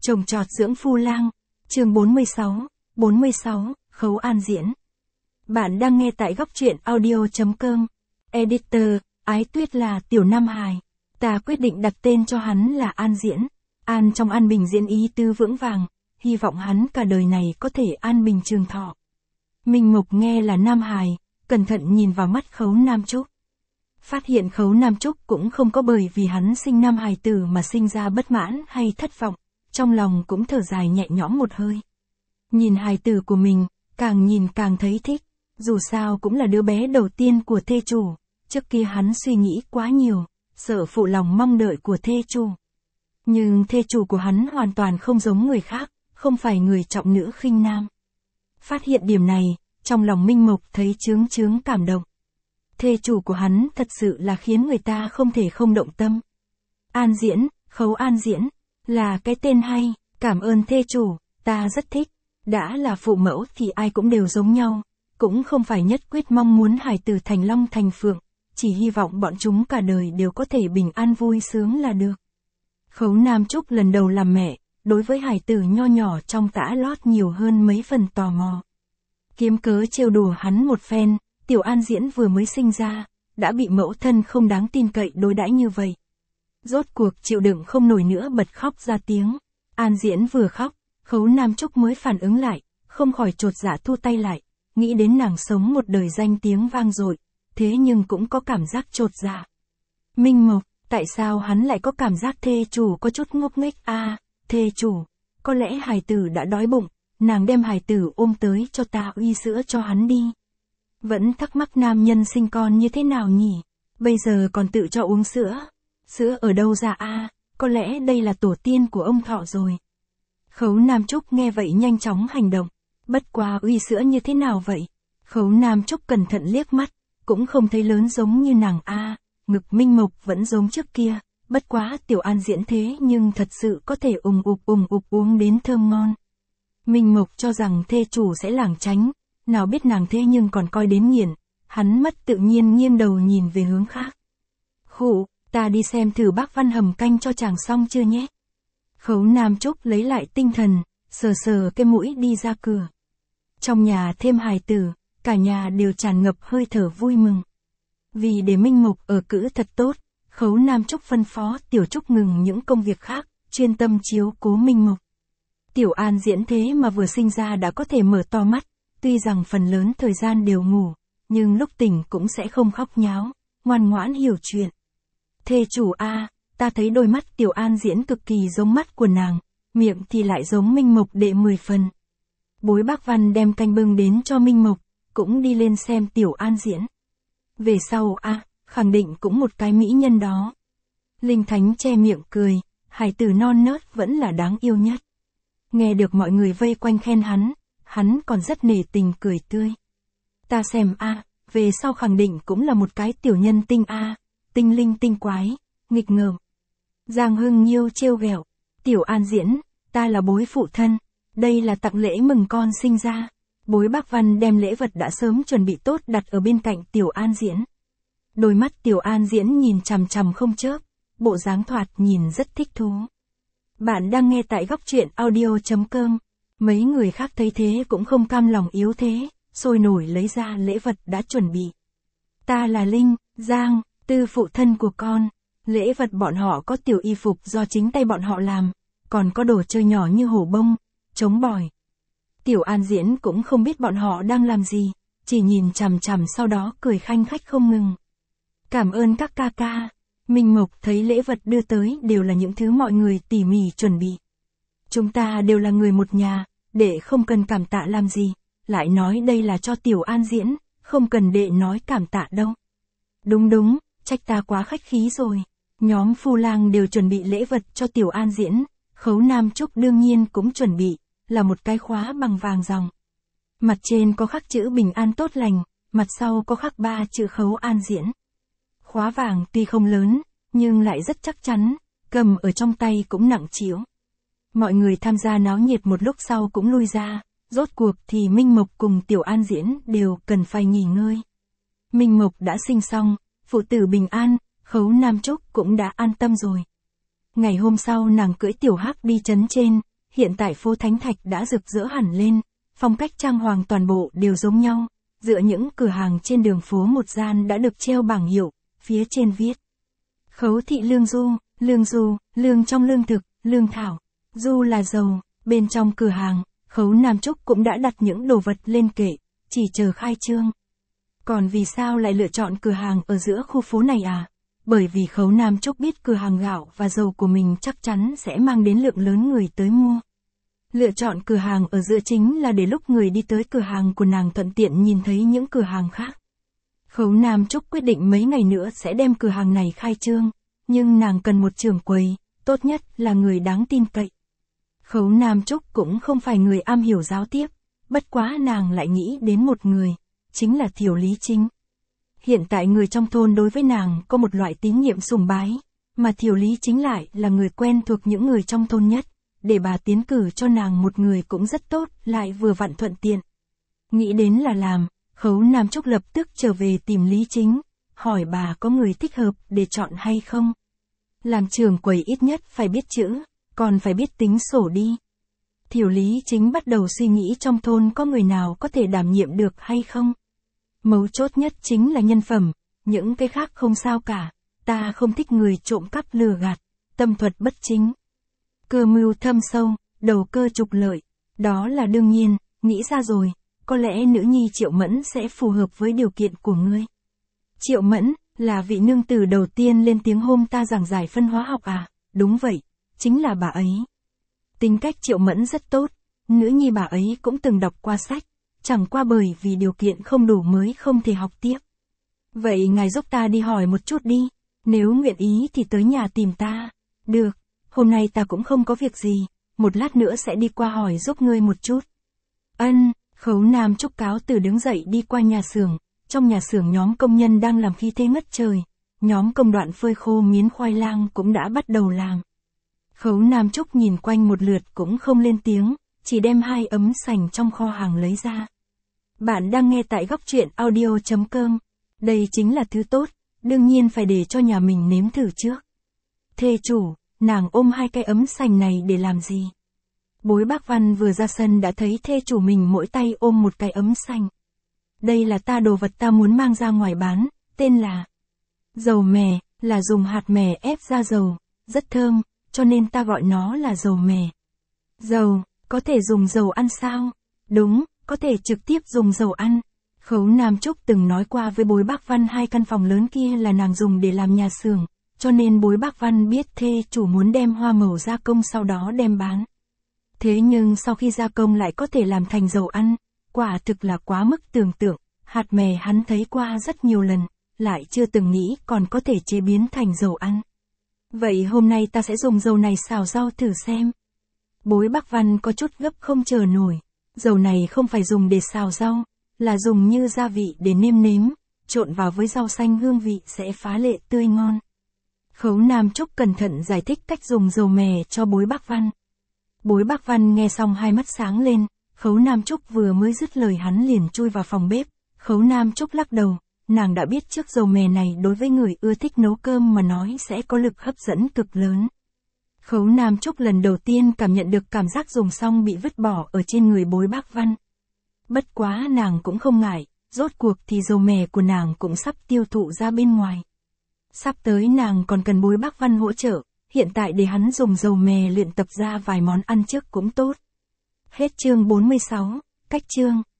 Trồng trọt dưỡng phu lang, chương 46, Khấu An diễn. Bạn đang nghe tại góc truyện audio.com. Editor, Ái Tuyết là tiểu nam hài. Ta quyết định đặt tên cho hắn là An diễn. An trong an bình diễn ý tư vững vàng, hy vọng hắn cả đời này có thể an bình trường thọ. Minh Mục nghe là nam hài, cẩn thận nhìn vào mắt Khấu Nam Trúc. Phát hiện Khấu Nam Trúc cũng không có bởi vì hắn sinh nam hài tử mà sinh ra bất mãn hay thất vọng, trong lòng cũng thở dài nhẹ nhõm một hơi. Nhìn hài tử của mình, càng nhìn càng thấy thích, dù sao cũng là đứa bé đầu tiên của thê chủ, trước kia hắn suy nghĩ quá nhiều, sợ phụ lòng mong đợi của thê chủ. Nhưng thê chủ của hắn hoàn toàn không giống người khác, không phải người trọng nữ khinh nam. Phát hiện điểm này, trong lòng Minh Mục thấy chướng cảm động. Thê chủ của hắn thật sự là khiến người ta không thể không động tâm. An diễn, Khấu An diễn, là cái tên hay, cảm ơn thê chủ, ta rất thích. Đã là phụ mẫu thì ai cũng đều giống nhau, cũng không phải nhất quyết mong muốn hài tử thành long thành phượng, chỉ hy vọng bọn chúng cả đời đều có thể bình an vui sướng là được. Khấu Nam Trúc lần đầu làm mẹ, đối với hài tử nho nhỏ trong tã lót nhiều hơn mấy phần tò mò. Kiếm cớ trêu đùa hắn một phen, tiểu An diễn vừa mới sinh ra, đã bị mẫu thân không đáng tin cậy đối đãi như vậy. Rốt cuộc chịu đựng không nổi nữa bật khóc ra tiếng. An diễn vừa khóc, Khấu Nam Trúc mới phản ứng lại, không khỏi chột dạ thu tay lại, nghĩ đến nàng sống một đời danh tiếng vang dội, thế nhưng cũng có cảm giác chột dạ. Minh Mộc, tại sao hắn lại có cảm giác thê chủ có chút ngốc nghếch thê chủ, có lẽ hài tử đã đói bụng, nàng đem hài tử ôm tới cho ta uy sữa cho hắn đi. Vẫn thắc mắc nam nhân sinh con như thế nào nhỉ, bây giờ còn tự cho uống sữa. Sữa ở đâu ra có lẽ đây là tổ tiên của ông Thọ rồi. Khấu Nam Trúc nghe vậy nhanh chóng hành động. Bất quá uy sữa như thế nào vậy? Khấu Nam Trúc cẩn thận liếc mắt, cũng không thấy lớn giống như nàng ngực Minh Mộc vẫn giống trước kia, bất quá tiểu An diễn thế nhưng thật sự có thể ùng ục uống đến thơm ngon. Minh Mộc cho rằng thê chủ sẽ lảng tránh, nào biết nàng thế nhưng còn coi đến nghiền, hắn mất tự nhiên nghiêng đầu nhìn về hướng khác. Khụ, ta đi xem thử bác Văn hầm canh cho chàng xong chưa nhé. Khấu Nam Trúc lấy lại tinh thần, sờ cái mũi đi ra cửa. Trong nhà thêm hài tử, cả nhà đều tràn ngập hơi thở vui mừng. Vì để Minh Mục ở cữ thật tốt, Khấu Nam Trúc phân phó Tiểu Trúc ngừng những công việc khác, chuyên tâm chiếu cố Minh Mục. Tiểu An diễn thế mà vừa sinh ra đã có thể mở to mắt, tuy rằng phần lớn thời gian đều ngủ, nhưng lúc tỉnh cũng sẽ không khóc nháo, ngoan ngoãn hiểu chuyện. Thê chủ ta thấy đôi mắt tiểu An diễn cực kỳ giống mắt của nàng, miệng thì lại giống Minh Mộc đệ 10 phần. Bối bác Văn đem canh bưng đến cho Minh Mộc, cũng đi lên xem tiểu An diễn. Về sau khẳng định cũng một cái mỹ nhân đó. Linh Thánh che miệng cười, hài tử non nớt vẫn là đáng yêu nhất. Nghe được mọi người vây quanh khen hắn còn rất nể tình cười tươi. Ta xem về sau khẳng định cũng là một cái tiểu nhân tinh tinh linh tinh quái, nghịch ngợm. Giang Hưng Nhiêu trêu ghẹo, tiểu An diễn, ta là bối phụ thân, đây là tặng lễ mừng con sinh ra. Bối bác Văn đem lễ vật đã sớm chuẩn bị tốt đặt ở bên cạnh tiểu An diễn. Đôi mắt tiểu An diễn nhìn chằm chằm không chớp, bộ dáng thoạt nhìn rất thích thú. Bạn đang nghe tại góc truyện audio.com. Mấy người khác thấy thế cũng không cam lòng yếu thế, sôi nổi lấy ra lễ vật đã chuẩn bị. Ta là Linh, Giang, Tư phụ thân của con. Lễ vật bọn họ có tiểu y phục do chính tay bọn họ làm, còn có đồ chơi nhỏ như hổ bông, trống bỏi. Tiểu An diễn cũng không biết bọn họ đang làm gì, chỉ nhìn chằm chằm sau đó cười khanh khách không ngừng. Cảm ơn các ca ca. Minh Mộc thấy lễ vật đưa tới đều là những thứ mọi người tỉ mỉ chuẩn bị. Chúng ta đều là người một nhà, đệ không cần cảm tạ làm gì, lại nói đây là cho tiểu An diễn, không cần đệ nói cảm tạ đâu. Đúng, trách ta quá khách khí rồi. Nhóm phu lang đều chuẩn bị lễ vật cho tiểu An diễn, Khấu Nam Trúc đương nhiên cũng chuẩn bị, là một cái khóa bằng vàng ròng. Mặt trên có khắc chữ bình an tốt lành, mặt sau có khắc 3 chữ Khấu An diễn. Khóa vàng tuy không lớn, nhưng lại rất chắc chắn, cầm ở trong tay cũng nặng trĩu. Mọi người tham gia náo nhiệt một lúc sau cũng lui ra, rốt cuộc thì Minh Mộc cùng tiểu An diễn đều cần phải nghỉ ngơi. Minh Mộc đã sinh xong, phụ tử bình an, Khấu Nam Trúc cũng đã an tâm rồi. Ngày hôm sau nàng cưỡi tiểu hắc đi trấn trên, hiện tại phố Thánh Thạch đã rực rỡ hẳn lên, phong cách trang hoàng toàn bộ đều giống nhau, giữa những cửa hàng trên đường phố một gian đã được treo bảng hiệu, phía trên viết. Khấu thị lương du, lương trong lương thực, lương thảo, du là dầu, bên trong cửa hàng, Khấu Nam Trúc cũng đã đặt những đồ vật lên kệ, chỉ chờ khai trương. Còn vì sao lại lựa chọn cửa hàng ở giữa khu phố này à? Bởi vì Khấu Nam Trúc biết cửa hàng gạo và dầu của mình chắc chắn sẽ mang đến lượng lớn người tới mua. Lựa chọn cửa hàng ở giữa chính là để lúc người đi tới cửa hàng của nàng thuận tiện nhìn thấy những cửa hàng khác. Khấu Nam Trúc quyết định mấy ngày nữa sẽ đem cửa hàng này khai trương, nhưng nàng cần một trưởng quầy, tốt nhất là người đáng tin cậy. Khấu Nam Trúc cũng không phải người am hiểu giao tiếp, bất quá nàng lại nghĩ đến một người, chính là Thiểu Lý Chính. Hiện tại người trong thôn đối với nàng có một loại tín nhiệm sùng bái, mà Thiểu Lý Chính lại là người quen thuộc những người trong thôn nhất, để bà tiến cử cho nàng một người cũng rất tốt, lại vừa vặn thuận tiện. Nghĩ đến là làm, Khấu Nam Trúc lập tức trở về tìm Lý Chính, hỏi bà có người thích hợp để chọn hay không. Làm trưởng quầy ít nhất phải biết chữ, còn phải biết tính sổ đi. Thiểu Lý Chính bắt đầu suy nghĩ trong thôn có người nào có thể đảm nhiệm được hay không. Mấu chốt nhất chính là nhân phẩm, những cái khác không sao cả, ta không thích người trộm cắp lừa gạt, tâm thuật bất chính. Cơ mưu thâm sâu, đầu cơ trục lợi, đó là đương nhiên, nghĩ ra rồi, có lẽ nữ nhi Triệu Mẫn sẽ phù hợp với điều kiện của ngươi. Triệu Mẫn, là vị nương tử đầu tiên lên tiếng hôm ta giảng giải phân hóa học à? Đúng vậy, chính là bà ấy. Tính cách Triệu Mẫn rất tốt, nữ nhi bà ấy cũng từng đọc qua sách, chẳng qua bởi vì điều kiện không đủ mới không thể học tiếp. Vậy ngài giúp ta đi hỏi một chút đi, nếu nguyện ý thì tới nhà tìm ta. Được, hôm nay ta cũng không có việc gì, một lát nữa sẽ đi qua hỏi giúp ngươi một chút. Ân, Khấu Nam Trúc cáo từ đứng dậy đi qua nhà xưởng, trong nhà xưởng nhóm công nhân đang làm khí thế ngất trời, nhóm công đoạn phơi khô miến khoai lang cũng đã bắt đầu làm. Khấu Nam Trúc nhìn quanh một lượt cũng không lên tiếng, chỉ đem 2 ấm sành trong kho hàng lấy ra. Bạn đang nghe tại góc truyện audio.com, đây chính là thứ tốt, đương nhiên phải để cho nhà mình nếm thử trước. Thê chủ, nàng ôm 2 cái ấm sành này để làm gì? Bối Bác Văn vừa ra sân đã thấy thê chủ mình mỗi tay ôm một cái ấm sành. Đây là đồ vật ta muốn mang ra ngoài bán, tên là dầu mè, là dùng hạt mè ép ra dầu, rất thơm, cho nên ta gọi nó là dầu mè. Dầu, có thể dùng dầu ăn sao? Đúng, có thể trực tiếp dùng dầu ăn. Khấu Nam Trúc từng nói qua với Bối Bác Văn 2 căn phòng lớn kia là nàng dùng để làm nhà xưởng, cho nên Bối Bác Văn biết thê chủ muốn đem hoa màu gia công sau đó đem bán. Thế nhưng sau khi gia công lại có thể làm thành dầu ăn, quả thực là quá mức tưởng tượng, hạt mè hắn thấy qua rất nhiều lần, lại chưa từng nghĩ còn có thể chế biến thành dầu ăn. Vậy hôm nay ta sẽ dùng dầu này xào rau thử xem. Bối Bác Văn có chút gấp không chờ nổi, dầu này không phải dùng để xào rau, là dùng như gia vị để nêm nếm, trộn vào với rau xanh hương vị sẽ phá lệ tươi ngon. Khấu Nam Trúc cẩn thận giải thích cách dùng dầu mè cho Bối Bác Văn. Bối Bác Văn nghe xong 2 mắt sáng lên, Khấu Nam Trúc vừa mới dứt lời hắn liền chui vào phòng bếp. Khấu Nam Trúc lắc đầu, nàng đã biết trước dầu mè này đối với người ưa thích nấu cơm mà nói sẽ có lực hấp dẫn cực lớn. Khấu Nam Trúc lần đầu tiên cảm nhận được cảm giác dùng xong bị vứt bỏ ở trên người Bối Bác Văn. Bất quá nàng cũng không ngại, rốt cuộc thì dầu mè của nàng cũng sắp tiêu thụ ra bên ngoài. Sắp tới nàng còn cần Bối Bác Văn hỗ trợ, hiện tại để hắn dùng dầu mè luyện tập ra vài món ăn trước cũng tốt. Hết chương 46, cách chương.